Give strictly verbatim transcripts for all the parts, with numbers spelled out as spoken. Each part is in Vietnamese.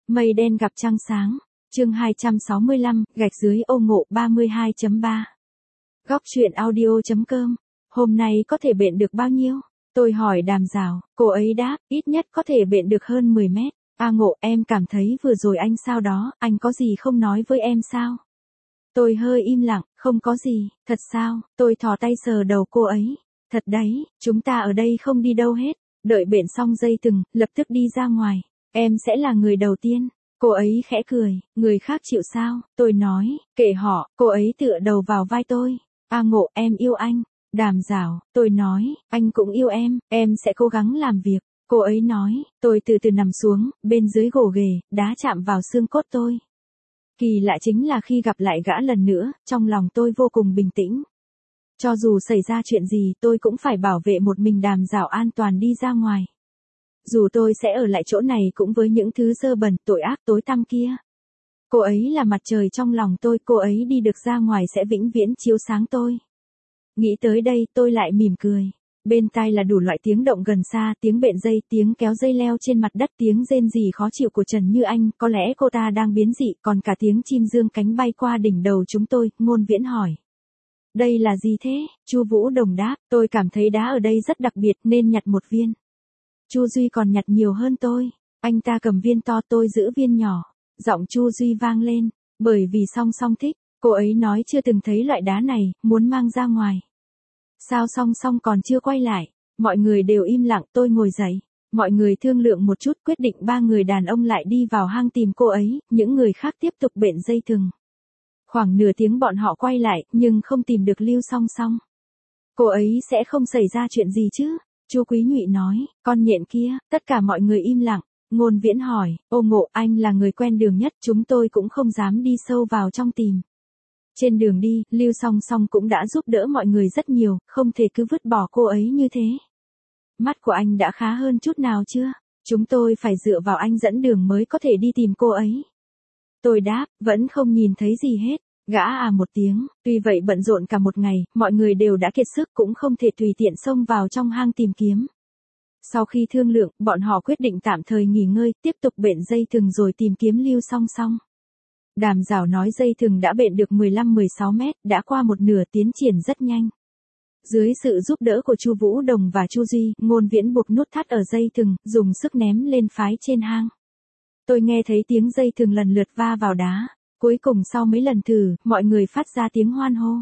Mây đen gặp trăng sáng. Chương hai trăm sáu mươi lăm, gạch dưới ô ngộ ba mươi hai chấm ba. Góc truyện audio chấm com. Hôm nay có thể bện được bao nhiêu? Tôi hỏi Đàm Dào, cô ấy đáp, ít nhất có thể bện được hơn mười mét. A Ngộ, em cảm thấy vừa rồi anh sao đó, anh có gì không nói với em sao? Tôi hơi im lặng, không có gì, thật sao? Tôi thò tay sờ đầu cô ấy. Thật đấy, chúng ta ở đây không đi đâu hết. Đợi bện xong dây thừng, lập tức đi ra ngoài. Em sẽ là người đầu tiên. Cô ấy khẽ cười, người khác chịu sao? Tôi nói, kệ họ, cô ấy tựa đầu vào vai tôi. A Ngộ, em yêu anh. Đàm Dào, tôi nói, anh cũng yêu em, em sẽ cố gắng làm việc. Cô ấy nói, tôi từ từ nằm xuống, bên dưới gồ ghề, đá chạm vào xương cốt tôi. Kỳ lạ chính là khi gặp lại gã lần nữa, trong lòng tôi vô cùng bình tĩnh. Cho dù xảy ra chuyện gì tôi cũng phải bảo vệ một mình Đàm Dào an toàn đi ra ngoài. Dù tôi sẽ ở lại chỗ này cũng với những thứ dơ bẩn, tội ác tối tăm kia. Cô ấy là mặt trời trong lòng tôi, cô ấy đi được ra ngoài sẽ vĩnh viễn chiếu sáng tôi. Nghĩ tới đây tôi lại mỉm cười. Bên tai là đủ loại tiếng động gần xa, tiếng bện dây, tiếng kéo dây leo trên mặt đất, tiếng rên rỉ khó chịu của Trần Như Anh, có lẽ cô ta đang biến dị, còn cả tiếng chim dương cánh bay qua đỉnh đầu chúng tôi. Ngôn Viễn hỏi. Đây là gì thế? Chu Vũ Đồng đáp, tôi cảm thấy đá ở đây rất đặc biệt nên nhặt một viên. Chu Duy còn nhặt nhiều hơn tôi. Anh ta cầm viên to, tôi giữ viên nhỏ. Giọng Chu Duy vang lên, bởi vì Song Song thích. Cô ấy nói chưa từng thấy loại đá này, muốn mang ra ngoài. Sao Song Song còn chưa quay lại? Mọi người đều im lặng, tôi ngồi dậy. Mọi người thương lượng một chút, quyết định ba người đàn ông lại đi vào hang tìm cô ấy, những người khác tiếp tục bện dây thừng. Khoảng nửa tiếng bọn họ quay lại, nhưng không tìm được Lưu Song Song. Cô ấy sẽ không xảy ra chuyện gì chứ? Chu Quý Nhụy nói, con nhện kia. Tất cả mọi người im lặng. Ngôn Viễn hỏi, Ô Ngộ, anh là người quen đường nhất, chúng tôi cũng không dám đi sâu vào trong tìm. Trên đường đi, Lưu Song Song cũng đã giúp đỡ mọi người rất nhiều, không thể cứ vứt bỏ cô ấy như thế. Mắt của anh đã khá hơn chút nào chưa? Chúng tôi phải dựa vào anh dẫn đường mới có thể đi tìm cô ấy. Tôi đáp, vẫn không nhìn thấy gì hết. Gã à một tiếng, tuy vậy bận rộn cả một ngày, mọi người đều đã kiệt sức cũng không thể tùy tiện xông vào trong hang tìm kiếm. Sau khi thương lượng, bọn họ quyết định tạm thời nghỉ ngơi, tiếp tục bện dây thừng rồi tìm kiếm Lưu Song Song. Đàm Dào nói dây thừng đã bện được mười lăm mười sáu mét, đã qua một nửa, tiến triển rất nhanh. Dưới sự giúp đỡ của Chu Vũ Đồng và Chu Duy, Ngôn Viễn buộc nút thắt ở dây thừng, dùng sức ném lên phái trên hang. Tôi nghe thấy tiếng dây thừng lần lượt va vào đá. Cuối cùng sau mấy lần thử, mọi người phát ra tiếng hoan hô.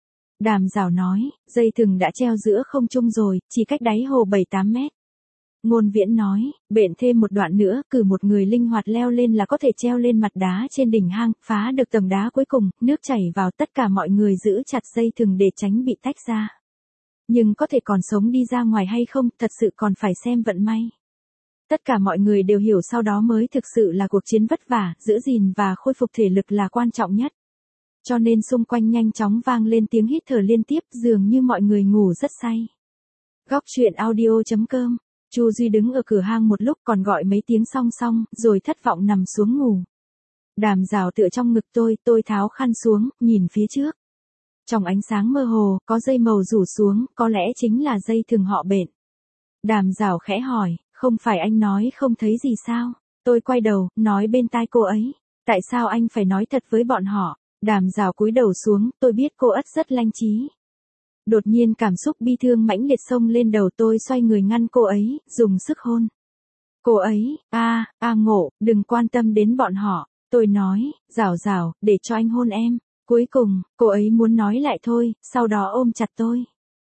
Đàm Dào nói, dây thừng đã treo giữa không trung rồi, chỉ cách đáy hồ bảy tám mét. Ngôn Viễn nói, bện thêm một đoạn nữa, cử một người linh hoạt leo lên là có thể treo lên mặt đá trên đỉnh hang, phá được tầng đá cuối cùng, nước chảy vào, tất cả mọi người giữ chặt dây thừng để tránh bị tách ra. Nhưng có thể còn sống đi ra ngoài hay không, thật sự còn phải xem vận may. Tất cả mọi người đều hiểu sau đó mới thực sự là cuộc chiến vất vả, giữ gìn và khôi phục thể lực là quan trọng nhất. Cho nên xung quanh nhanh chóng vang lên tiếng hít thở liên tiếp, dường như mọi người ngủ rất say. Góc truyện audio chấm com. Chu Duy đứng ở cửa hang một lúc còn gọi mấy tiếng Song Song, rồi thất vọng nằm xuống ngủ. Đàm Dào tựa trong ngực tôi, tôi tháo khăn xuống, nhìn phía trước. Trong ánh sáng mơ hồ, có dây màu rủ xuống, có lẽ chính là dây thừng họ bện. Đàm Dào khẽ hỏi, không phải anh nói không thấy gì sao? Tôi quay đầu, nói bên tai cô ấy. Tại sao anh phải nói thật với bọn họ? Đàm Dào cúi đầu xuống, tôi biết cô ất rất lanh trí. Đột nhiên cảm xúc bi thương mãnh liệt xông lên đầu tôi, xoay người ngăn cô ấy, dùng sức hôn. Cô ấy, a, a Ngộ, đừng quan tâm đến bọn họ. Tôi nói, Dào Dào, để cho anh hôn em. Cuối cùng, cô ấy muốn nói lại thôi, sau đó ôm chặt tôi.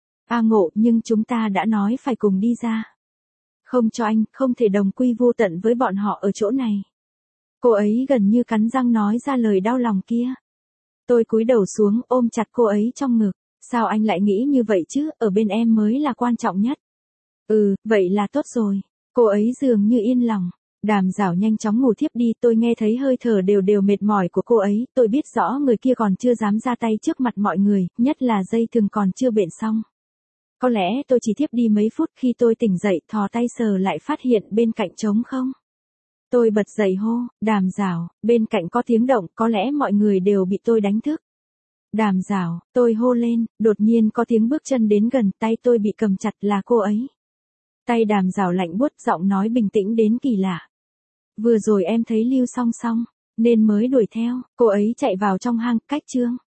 A Ngộ, nhưng chúng ta đã nói phải cùng đi ra. Không cho anh, không thể đồng quy vô tận với bọn họ ở chỗ này. Cô ấy gần như cắn răng nói ra lời đau lòng kia. Tôi cúi đầu xuống, ôm chặt cô ấy trong ngực. Sao anh lại nghĩ như vậy chứ, ở bên em mới là quan trọng nhất. Ừ, vậy là tốt rồi. Cô ấy dường như yên lòng. Đàm Dào nhanh chóng ngủ thiếp đi, tôi nghe thấy hơi thở đều đều mệt mỏi của cô ấy, tôi biết rõ người kia còn chưa dám ra tay trước mặt mọi người, nhất là dây thừng còn chưa bện xong. Có lẽ tôi chỉ thiếp đi mấy phút, khi tôi tỉnh dậy, thò tay sờ lại phát hiện bên cạnh trống không. Tôi bật dậy hô, Đàm Dào, bên cạnh có tiếng động, có lẽ mọi người đều bị tôi đánh thức. Đàm Dào, tôi hô lên, đột nhiên có tiếng bước chân đến gần, tay tôi bị cầm chặt, là cô ấy. Tay Đàm Dào lạnh buốt, giọng nói bình tĩnh đến kỳ lạ. Vừa rồi em thấy Lưu Song Song, nên mới đuổi theo, cô ấy chạy vào trong hang, cách Trương